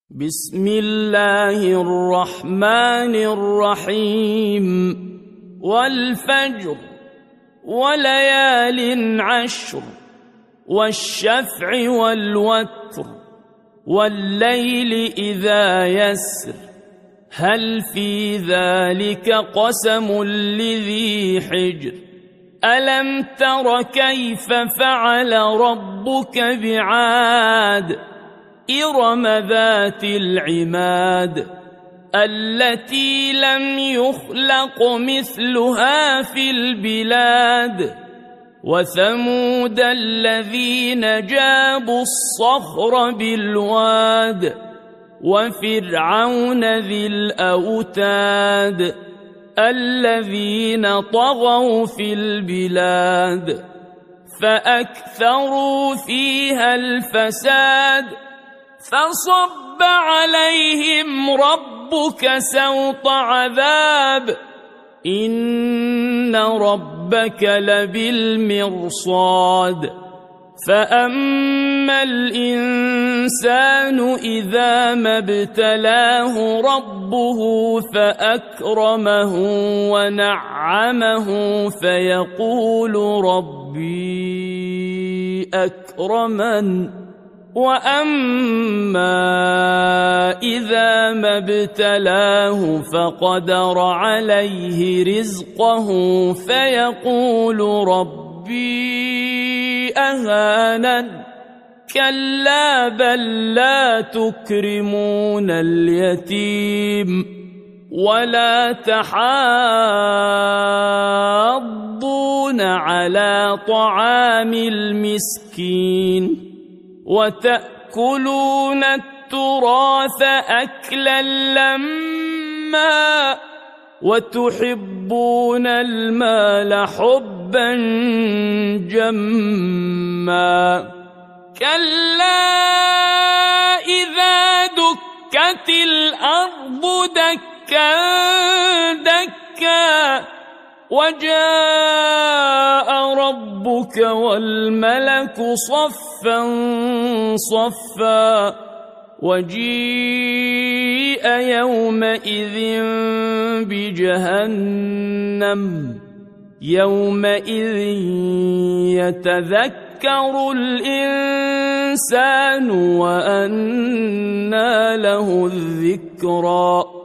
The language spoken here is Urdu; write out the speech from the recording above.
بسم الله الرحمن الرحيم والفجر وليال عشر والشفع والوتر والليل إذا يسر هل في ذلك قسم لذي حجر ألم تر كيف فعل ربك بعاد إرم ذات العماد التي لم يخلق مثلها في البلاد وثمود الذين جابوا الصخر بالواد وفرعون ذي الأوتاد الذين طغوا في البلاد فأكثروا فيها الفساد فصب عليهم ربك سوط عذاب إن ربك لبالمرصاد فأما الإنسان إذا ما ابتلاه ربه فأكرمه ونعمه فيقول ربي أكرمن وأما إذا ما ابتلاه فقدر عليه رزقه فيقول ربي أهانن كلا بل لا تكرمون اليتيم ولا تحاضون على طعام المسكين وتأكلون التراث أكلا لما وتحبون المال حبا جما كلا إذا دكت الأرض دكا دكا وجاء ربك والملك صفا صفا وجيء يومئذ بجهنم يومئذ يتذكر الإنسان وأنى له الذكرى